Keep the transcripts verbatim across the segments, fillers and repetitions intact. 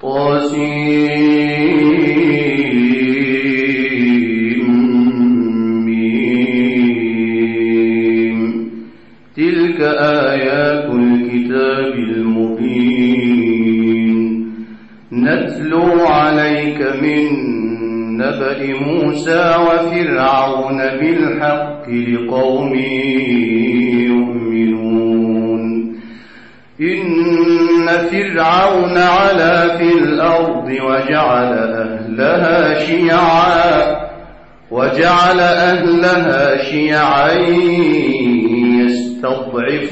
طاسيم تلك آيات الكتاب المبين نتلو عليك من نبأ موسى وفرعون بالحق لقوم يؤمنون إن فرعون علا في الأرض وجعل أهلها شيعا وجعل أهلها شيعا يستضعف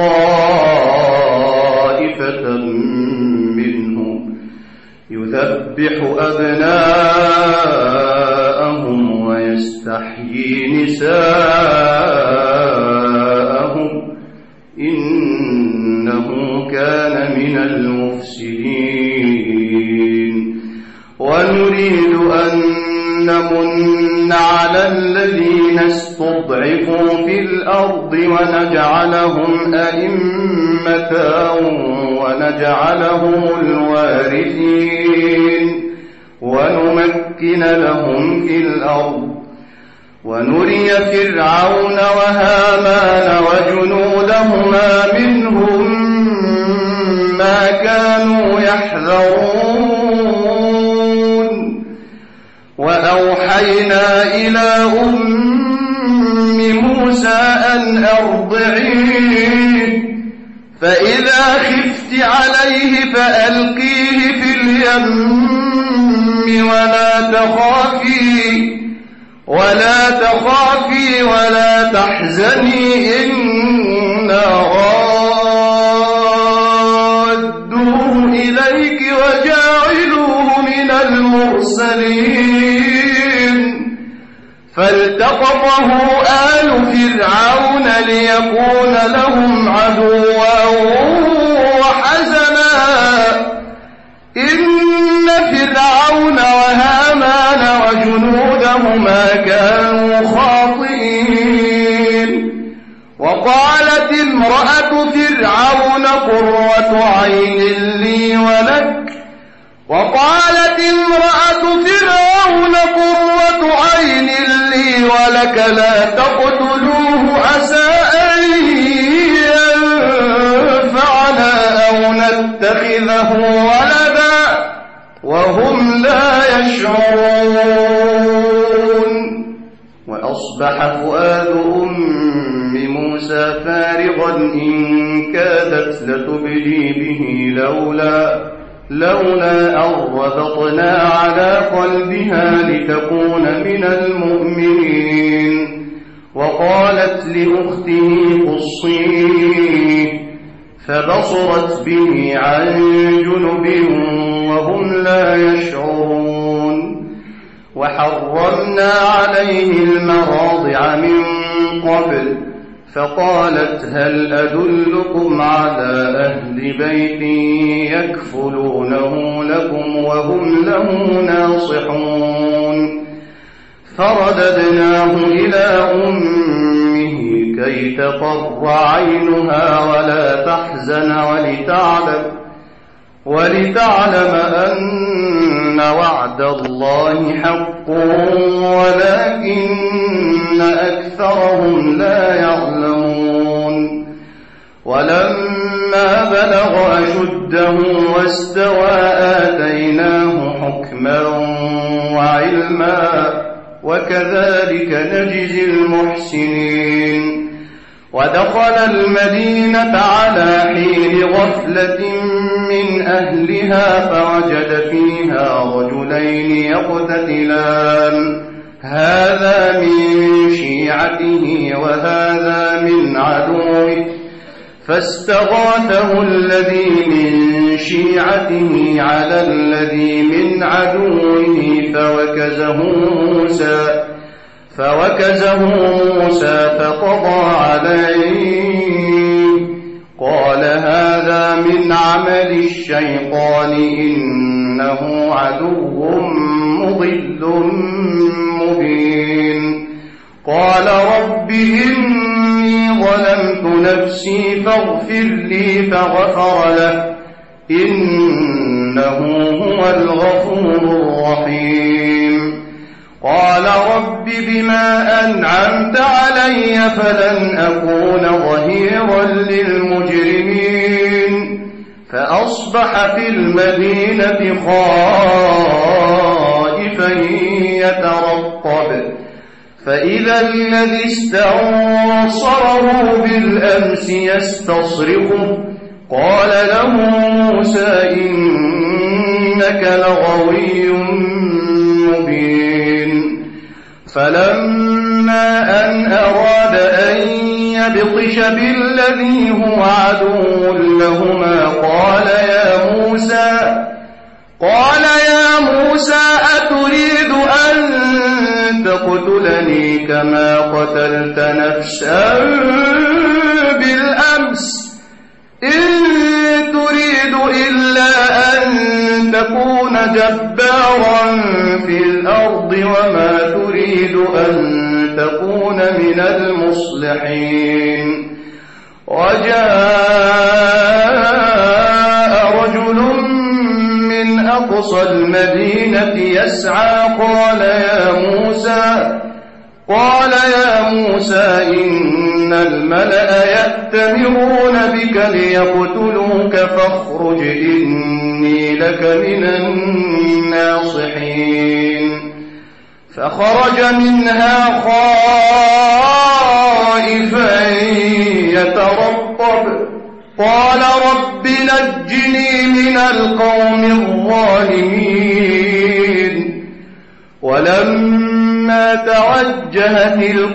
طائفة منهم يذبح أبناءهم ويستحيي نساءهم إنه كان من المفسدين ونريد أن نمن على الذين استضعفوا في الأرض ونجعلهم أئمة ونجعلهم الوارثين ونمكن لهم في الأرض ونري فرعون وهامان وجنودهما منهم ما كانوا يحذرون وأوحينا إلى أم موسى أن أرضعيه فإذا خفت عليه فألقيه في اليم ولا تخافي ولا تخافي ولا تحزني إنا رادوه إليك وجاعلوه من المرسلين فالتقطه آل فرعون ليكون لهم عدوا وحزنا إن فرعون وهامان وجنودهما كانوا خاطئين وقالت امرأة فرعون قرة عين لي ولك وقالت امرأة فرعون قرة عين لي ولك لا تقتلوه عسى أن ينفعنا أو نتخذه ولدا وهم لا يشعرون وأصبح فؤاد أم موسى فارغا إن كادت لتبدي به لولا لولا أن ربطنا على قلبها لتكون من المؤمنين وقالت لأخته قصيه فبصرت به عن جنب وهم لا يشعرون وحرمنا عليه المراضع من قبل فقالت هل أدلكم على أهل بيت يكفلونه لكم وهم له ناصحون فرددناه إلى أمه كي تقر عينها ولا تحزن ولتعلم ولتعلم أن وعد الله حق ولكن أكثرهم لا يعلمون ولما بلغ أشده واستوى آتيناه حكما وعلما وكذلك نجزي المحسنين ودخل المدينة على حين غفلة من أهلها فوجد فيها رجلين يقتتلان هذا من شيعته وهذا من عدوه فاستغاثه الذي من شيعته على الذي من عدوه فوكزه موسى فوكزه موسى فقضى عليه قال هذا من عمل الشيطان إنه عدو مضل مبين قال رب إني ظلمت نفسي فاغفر لي فغفر له إن إنه هو الغفور الرحيم قال رب بما أنعمت علي فلن أكون ظهيرا للمجرمين فأصبح في المدينة خائفا يترقب فإذا الذي استنصره بالأمس يستصرخه قال له موسى إنك لغوي مبين فلما أن أراد أن يبطش بالذي هو عدو لهما قال يا موسى قال يا موسى أتريد أن تقتلني كما قتلت نفسا بالأمس إن تريد إلا أن تكون جبارا في الأرض وما تريد أن تكون من المصلحين وجاء رجل من أقصى المدينة يسعى قال يا موسى قال يا موسى إن الملأ يأتمرون بك ليقتلوك فاخرج إني لك من الناصحين فخرج منها خائفا يترقب قال رب نجني من القوم الظالمين ولما توجه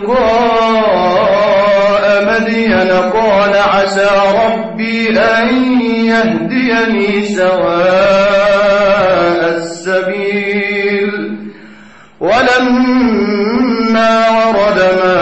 تلقاء مدين قال عسى ربي أن يهديني سواء السبيل ولما ورد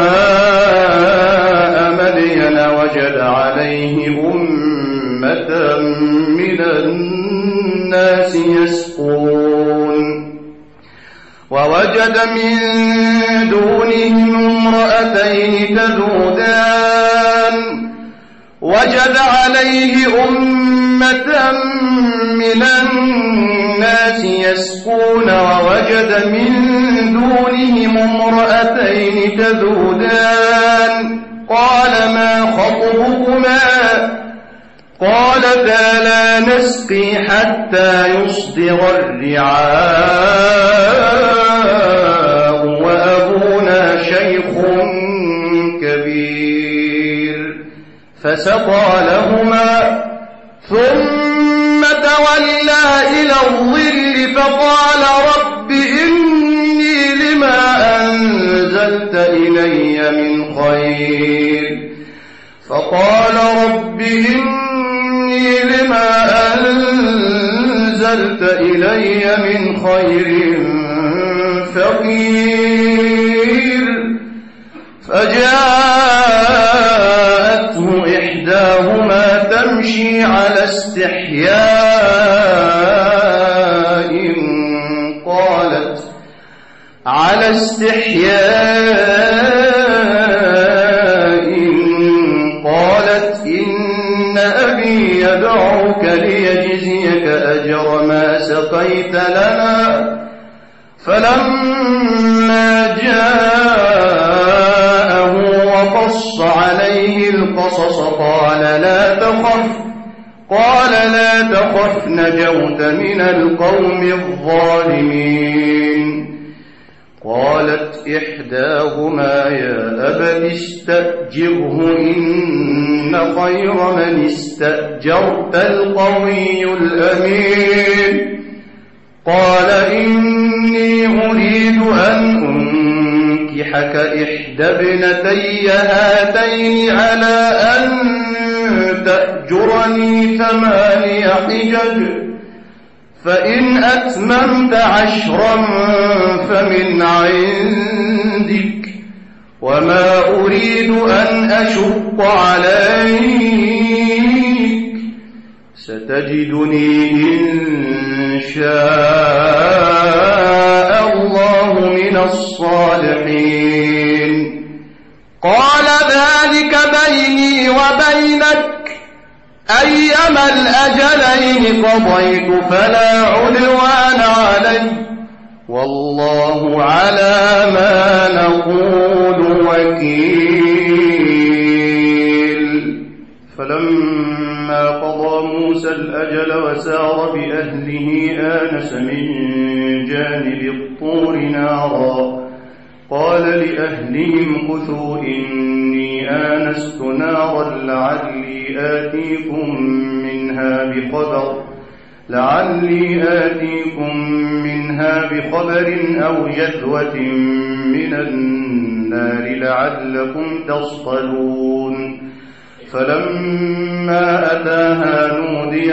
ماء مدين وجد عليه أمة من الناس يسقون ووجد من دونهم امرأتين تذودان وجد عليه أمة من الناس يسقون ووجد من دونهم امرأتين تذودان قال ما خطبكما قالتا لا نسقي حتى يصدر الرعاء وأبونا شيخ كبير فسقى لهما ثم تولى إلى الظل فقال رب إني لما أنزلت إلي من خير فقال رب إني لما أنزلت إلي من خير فقير فجاءته إحداهما تمشي على استحياء قالت على استحياء قالت إن أبي يدعوك ليجزيك أجر ما سقيت لنا فلما جاءه وقص عليه القصص قال لا تخف قال لا تخف نجوت من القوم الظالمين قالت إحداهما يا أبت استأجره إن خير من استأجرت القوي الأمين قال إني أريد أن أنكحك إحدى ابنتي هاتين على أن تأجرني ثماني حجج فإن أتممت عشرا فمن عندك وما أريد أن أشق عليك ستجدني إن شاء الله من الصالحين قال ذلك بيني وبينك أيما الأجلين قضيت فلا عدوان علي والله على ما نقول وكيل. فلما قضى موسى الأجل وسار بأهله آنس من جانب الطور نارا قال لأهلهم كثوا إني آنست نارا لعلي آتيكم منها بخبر لعلي آتيكم منها بخبر أو جذوة من النار لعلكم تصطلون. فلما أتاها نودي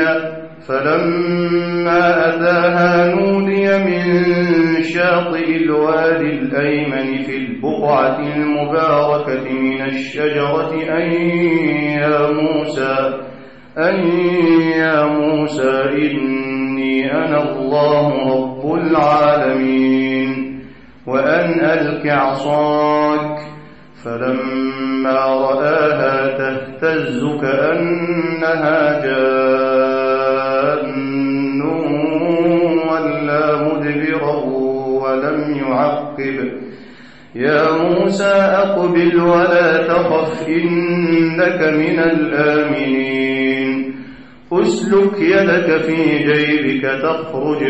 فلما أتاها نودي من شاطئ الوادي الأيمن في البقعة المباركة من الشجرة أن يا موسى أن يا موسى إني أنا الله رب العالمين وأن ألق عصاك. فلما رآها تهتز كأنها جان ولا مدبرا ولم يعقب يا موسى أقبل ولا تخف إنك من الآمنين. أسلك يدك في جيبك تخرج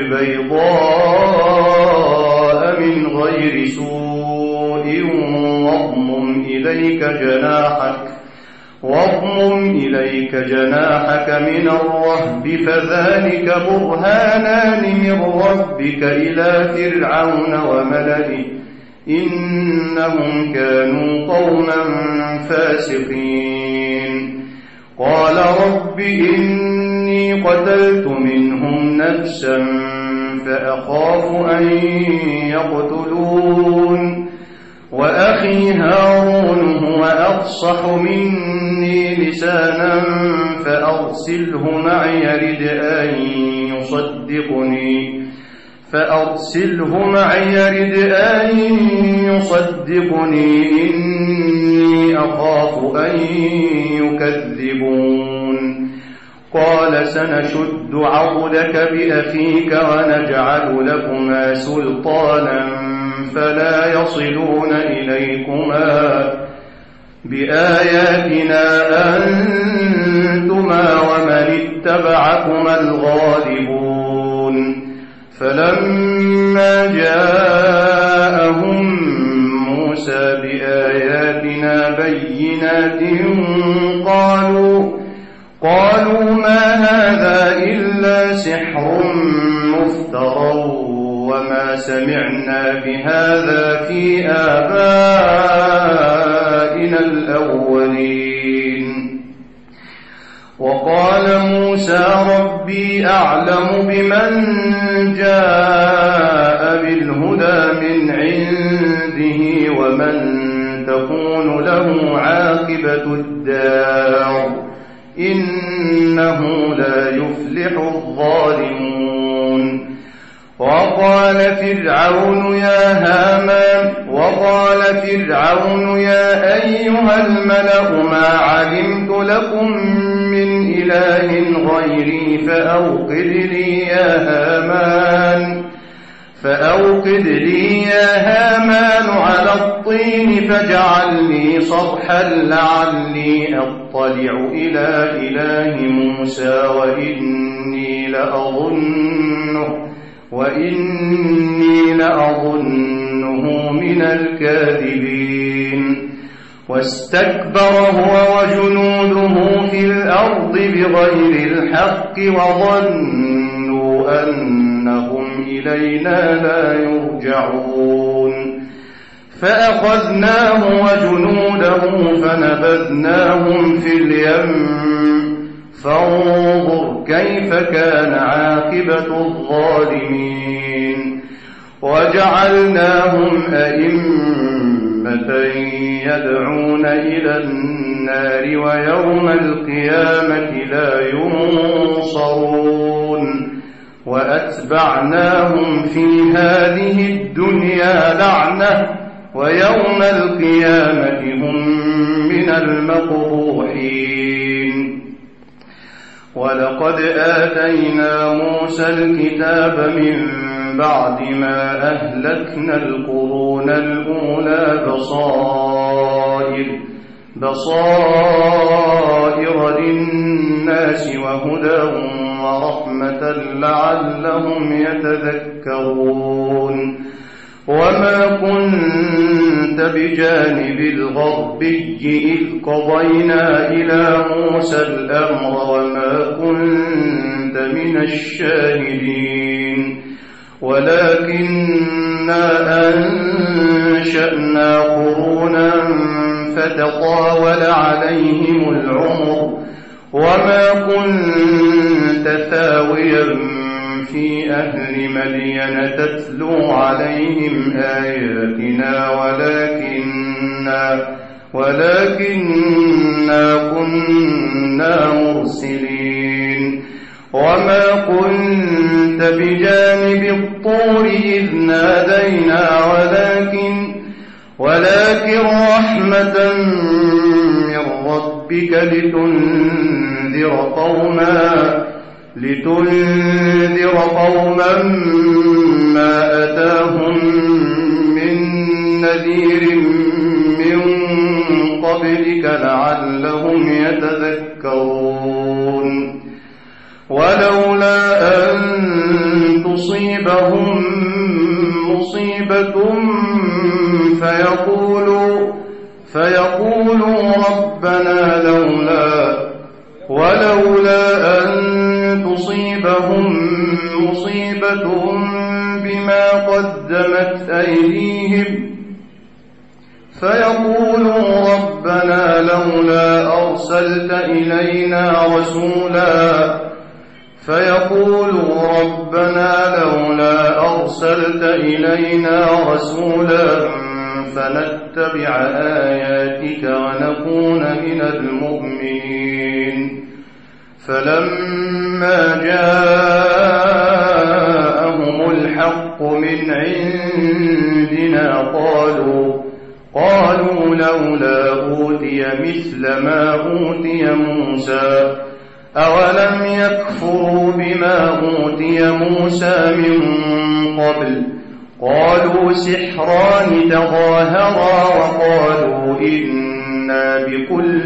بيضاء من غير سوء واضمم إليك جناحك واضمم إليك جناحك من الرهب فذلك برهانان من ربك إلى فرعون وملئه إنهم كانوا قوما فاسقين. قال رب إني قتلت منهم نفسا فأخاف أن يقتلون وأخي هارون هو أفصح مني لسانا فأرسله معي يرد أن يصدقني فأرسله معي يرد أن يصدقني إني أخاف أن يكذبون. قال سنشد عضدك بأخيك ونجعل لكما سلطانا فلا يصلون إليكما بآياتنا أنتما ومن اتبعكما الغالبون. فلما جاءهم موسى بآياتنا بينات قالوا قالوا ما هذا إلا سحر مفترى وما سمعنا بهذا في آبائنا الأولين. وقال موسى ربي أعلم بمن جاء بالهدى من عنده ومن تكون له عاقبة الدار إنه لا يفلح الظالمون. وقال فرعون يا هامان وقال فرعون يا أيها الملأ ما علمت لكم من إله غيري فأوقد لي يا هامان فأوقد لي يا هامان على الطين فاجعل لي صرحا لعلي أطلع إلى إله موسى وإني لأظنه وإني لأظنه من الكاذبين. واستكبر هو وجنوده في الأرض بغير الحق وظنوا أنهم إلينا لا يرجعون. فأخذناه وجنوده فنبذناهم في اليم فانظر كيف كان عاقبة الظالمين. وجعلناهم أئمة يدعون إلى النار ويوم القيامة لا ينصرون. وأتبعناهم في هذه الدنيا لعنة ويوم القيامة هم من المقبوحين. ولقد آتينا موسى الكتاب من بعد ما أهلكنا القرون الأولى بصائر بصائر للناس وهدى ورحمة لعلهم يتذكرون وما كنت بجانب الغربي إذ قضينا إلى موسى الأمر وما كنت من الشاهدين ولكننا أنشأنا قرونا فتطاول عليهم العمر وما كنت ثاويا في أهل مدين تتلو عليهم آياتنا ولكننا, ولكننا كنا مرسلين وما كنت بجانب الطور إذ نادينا ولكن, ولكن رحمة من ربك لتنذر قوما لتنذر قوما ما أتاهم من نذير من قبلك لعلهم يتذكرون ولولا أن تصيبهم مصيبة فيقولوا فيقولوا ربنا لولا ولولا أن تصيبهم مصيبة بما قدمت أيديهم فيقولوا ربنا لولا أرسلت إلينا رسولا فيقولوا ربنا لولا أرسلت إلينا رسولا فنتبع آياتك ونكون من المؤمنين فلما جاءهم الحق من عندنا قالوا قالوا لولا أوتي مثل ما أوتي موسى أولم يكفروا بما أوتي موسى من قبل قالوا سحران تظاهرا وقالوا إنا بكل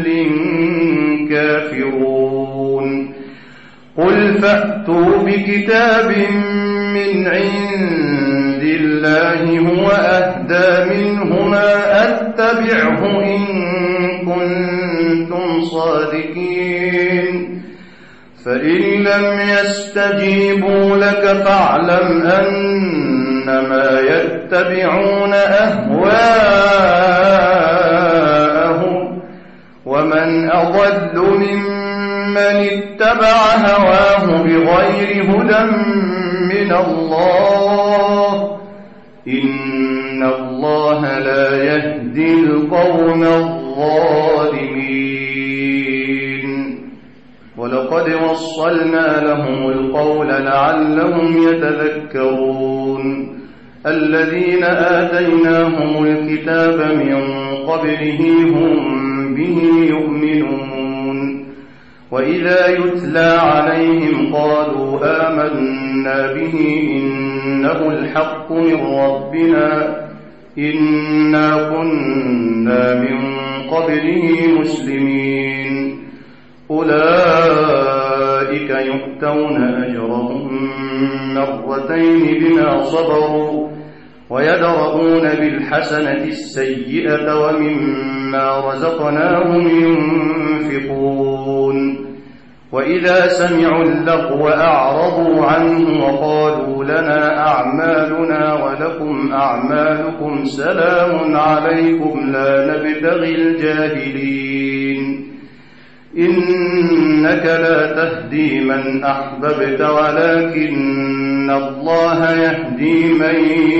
كافرون قل فأتوا بكتاب من عند الله هو أهدى منهما أتبعه إن كنتم صادقين فإن لم يستجيبوا لك فاعلم أنما يتبعون أهواءهم ومن أضل ممن اتبع هواه بغير هدى من الله إن الله لا يهدي القوم الظالمين ولقد وصلنا لهم القول لعلهم يتذكرون الذين آتيناهم الكتاب من قبله هم به يؤمنون وإذا يتلى عليهم قالوا آمنا به إنه الحق من ربنا إنا كنا من قبله مسلمين أولئك يؤتون أجرهم مرتين بما صبروا ويدرؤون بالحسنة السيئة ومما رزقناهم ينفقون وإذا سمعوا اللغو أعرضوا عنه وقالوا لنا أعمالنا ولكم أعمالكم سلام عليكم لا نبتغي الجاهلين إنك لا تهدي من أحببت ولكن الله يهدي من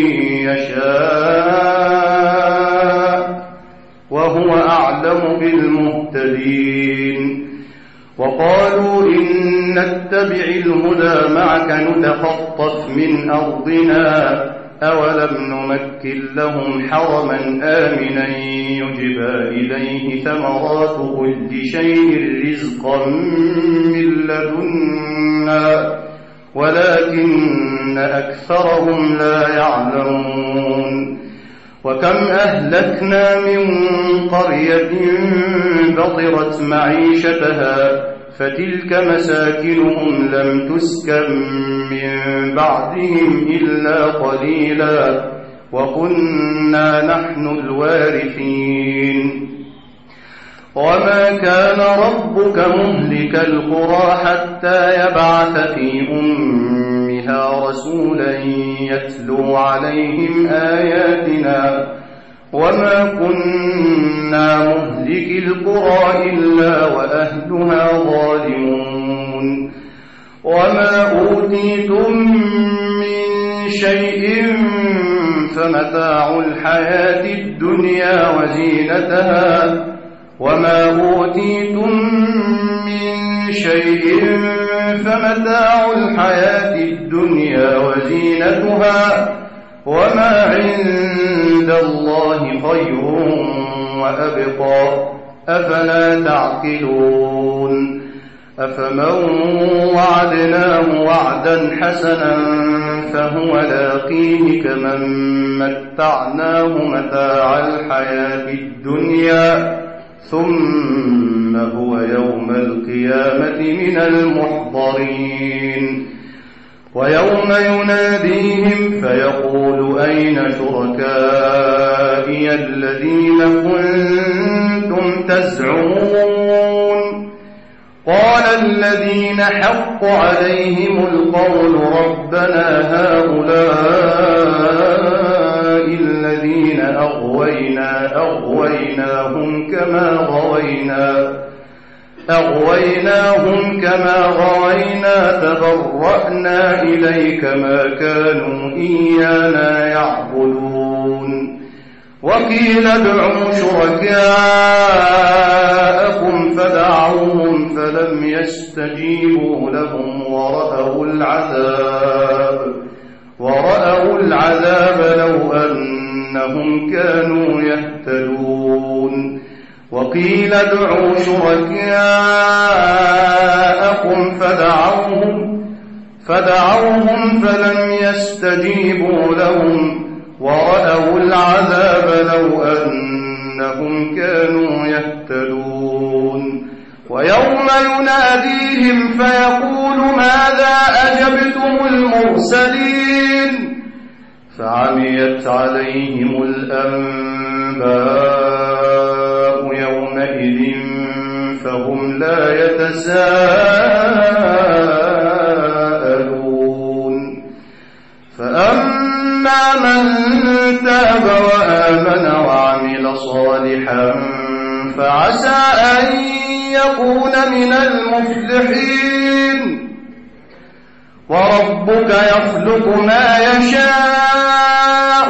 يشاء وهو أعلم بالمهتدين وقالوا إن نتبع الهدى معك نتخطف من أرضنا أولم نمكن لهم حرما آمنا يجبى إليه ثمرات كل شيء رزقا من لدنا ولكن أكثرهم لا يعلمون وكم أهلكنا من قرية بطرت معيشتها فتلك مساكنهم لم تسكن من بعدهم إلا قليلا وكنا نحن الوارثين وما كان ربك مهلك القرى حتى يبعث في أمها رسولا يتلو عليهم آياتنا وما كنا مهلك القرى إلا وأهلها ظالمون وما أوتيتم من شيء فمتاع الحياة الدنيا وزينتها وما أوتيتم من شيء فمتاع الحياة الدنيا وزينتها وما عند الله خير وأبقى أفلا تعقلون أفمن وعدناه وعدا حسنا فهو لاقيه كمن متعناه متاع الحياة الدنيا ثم هو يوم القيامة من المحضرين ويوم يناديهم فيقول أين شركائي الذين كنتم تزعمون قال الذين حق عليهم القول ربنا هؤلاء الذين أغوينا أغويناهم كما غوينا أغويناهم كما غوينا تبرأنا إليك ما كانوا إيانا يعبدون وقيل ادعوا شركاءكم فدعوهم فلم يستجيبوا لهم ورأوا العذاب ورأوا العذاب لو أنهم كانوا يهتدون وقيل ادعوا شركاءكم فدعوهم فدعوهم فلم يستجيبوا لهم ورأوا العذاب لو أنهم كانوا يهتدون ويوم يناديهم فيقول ماذا أجبتم المرسلين فعميت عليهم الأنباء يومئذ فهم لا يتساءلون فأما من تاب وآمن وعمل صالحا فعسى أن يكون من المفلحين وربك يخلق ما يشاء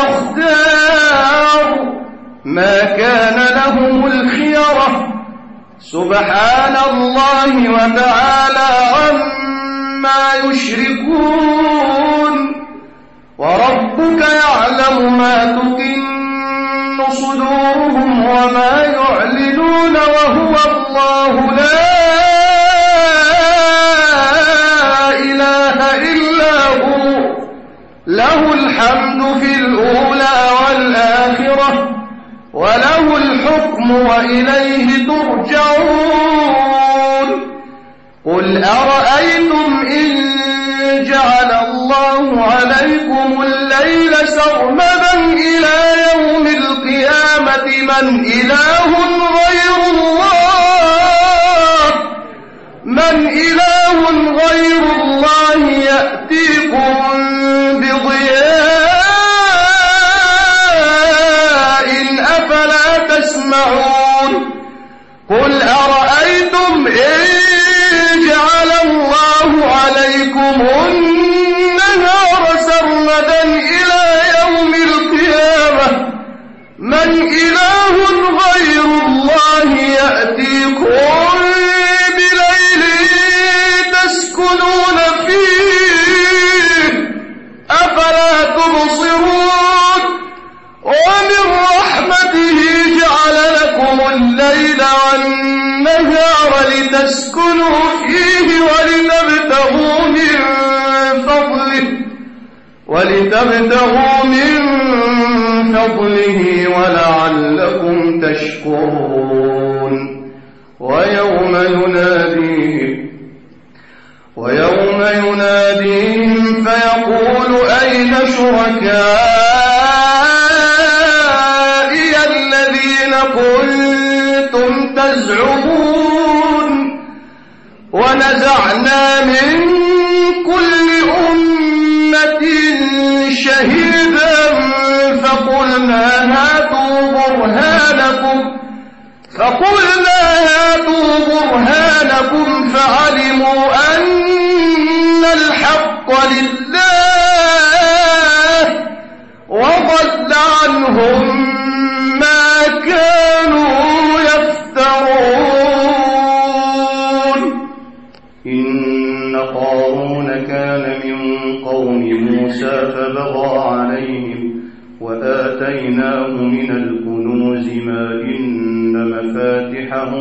ويختار ما كان لهم الخيرة سبحان الله وتعالى عما يشركون وربك يعلم ما تكن صدورهم وما يعلنون وهو الله لا إله إلا هو له الحمد في الأولى والآخرة وله الحكم وإليه ترجعون قل أرأيتم إن جعل الله عليكم الليل سرمدا إلى يوم القيامة من إله غير الله من إله غير الله يأتيكم بضياء أفلا تسمعون قل أرأيتم إن جعل الله عليكم النهار سرمدا إلى يوم القيامة من إله غير الله يأتيكم بليل تسكنون فيه أفلا تبصرون ولتسكنوا فيه ولتبتغوا من فضله ولتبتغوا من فضله ولعلكم تشكرون ويوم يناديهم ويوم يناديهم فيقول أين شركائي الذين كنتم تزعمون ونزعنا من كل أمة شهيدا فقلنا هاتوا برهانكم فقلنا هاتوا برهانكم فعلموا أن الحق لله وضل عنهم ما كانوا يفترون. إن قارون كان من قوم موسى فبغى عليهم وآتيناه من الكنوز ما إن مفاتحه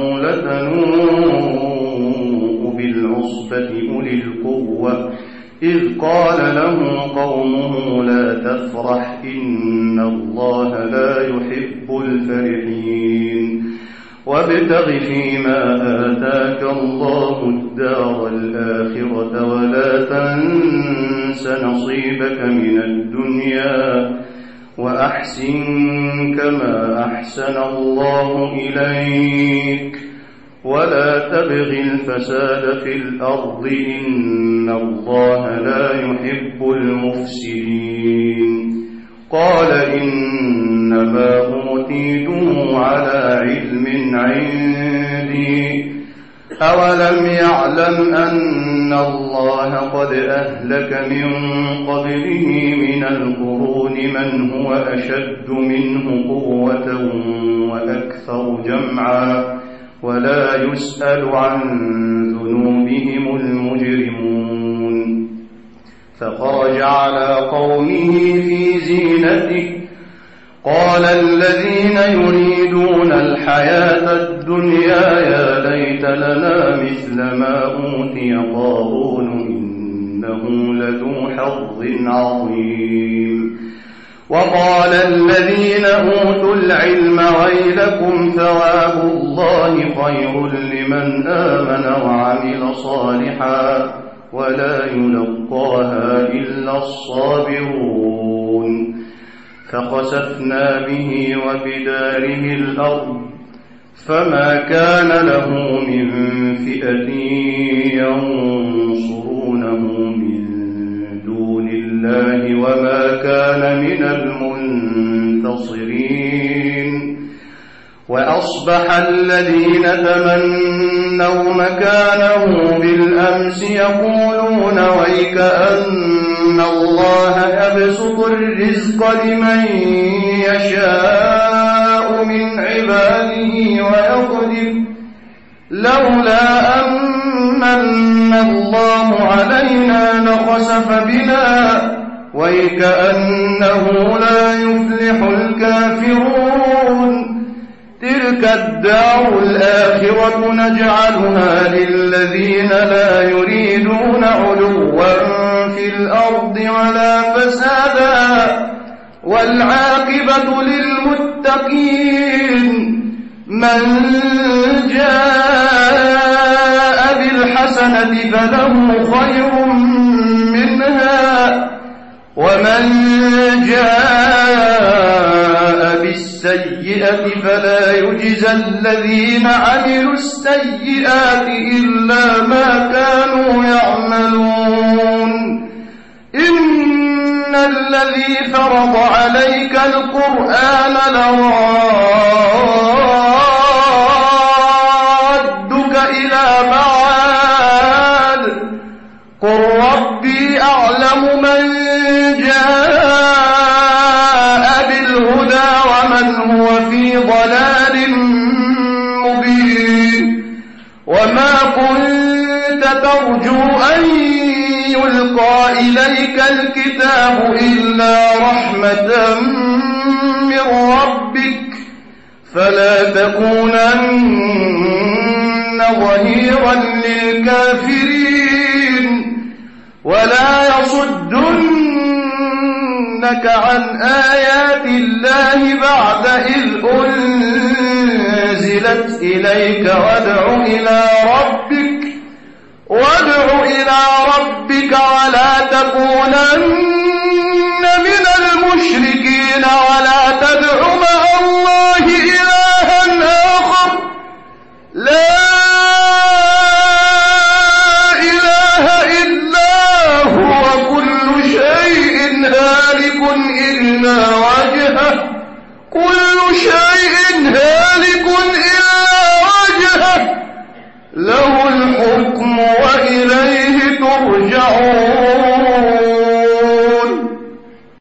لتنوء بالعصبة أولي القوة إذ قال له قومه لا تفرح إن الله لا يحب الفرحين وابتغ فيما آتاك الله الدار الآخرة ولا تنس نصيبك من الدنيا وأحسن كما أحسن الله إليك ولا تبغ الفساد في الأرض إن الله لا يحب المفسدين. قال إنما أوتيته على علم عندي أولم يعلم أن الله قد أهلك من قبله من القرون من هو أشد منه قوة وأكثر جمعا ولا يسأل عن ذنوبهم المجرمون. فخرج على قومه في زينته قال الذين يريدون الحياة الدنيا يا ليت لنا مثل ما أوتي قارون إنه لذو حظ عظيم. وقال الذين أوتوا العلم ويلكم ثواب الله خير لمن آمن وعمل صالحا ولا يلقاها إلا الصابرون. فخسفنا به وبداره الأرض فما كان له من فئة ينصرونه من دون الله وما كان من المنتصرين. وأصبح الذين تمنوا مكانه بالأمس يقولون ويك أن الله يبسط الرزق لمن يشاء من عباده ويقدر لولا أمن الله علينا لخسف بنا ويك أنه لا يفلح الكافرون. تلك الدار الآخرة نجعلها للذين لا يريدون علوا في الأرض ولا فسادا والعاقبة للمتقين. من جاء بالحسنة فله خير منها ومن جاء بالسيئة فلا يجزى الذين عملوا السيئات إلا ما كانوا يعملون. إن الذي فرض عليك القرآن لرادك إلى معاد قل ربي أعلم من جاء بالهدى ومن هو في ضلال مبين. وما كنت ترجو أن يلقى إليك الكتاب إلا رحمة من ربك فلا تكونن ظهيرا للكافرين ولا يصدنك عن آيات الله بعد إذ أنزلت إليك وادع إلى ربك وادع إلى ربك ولا تكونن من المشركين ولا تدع مع الله إلها آخر لا إله إلا هو كل شيء هالك إلا وجهه كل شيء هالك إلا وجهه له الحكم وإليه ترجعون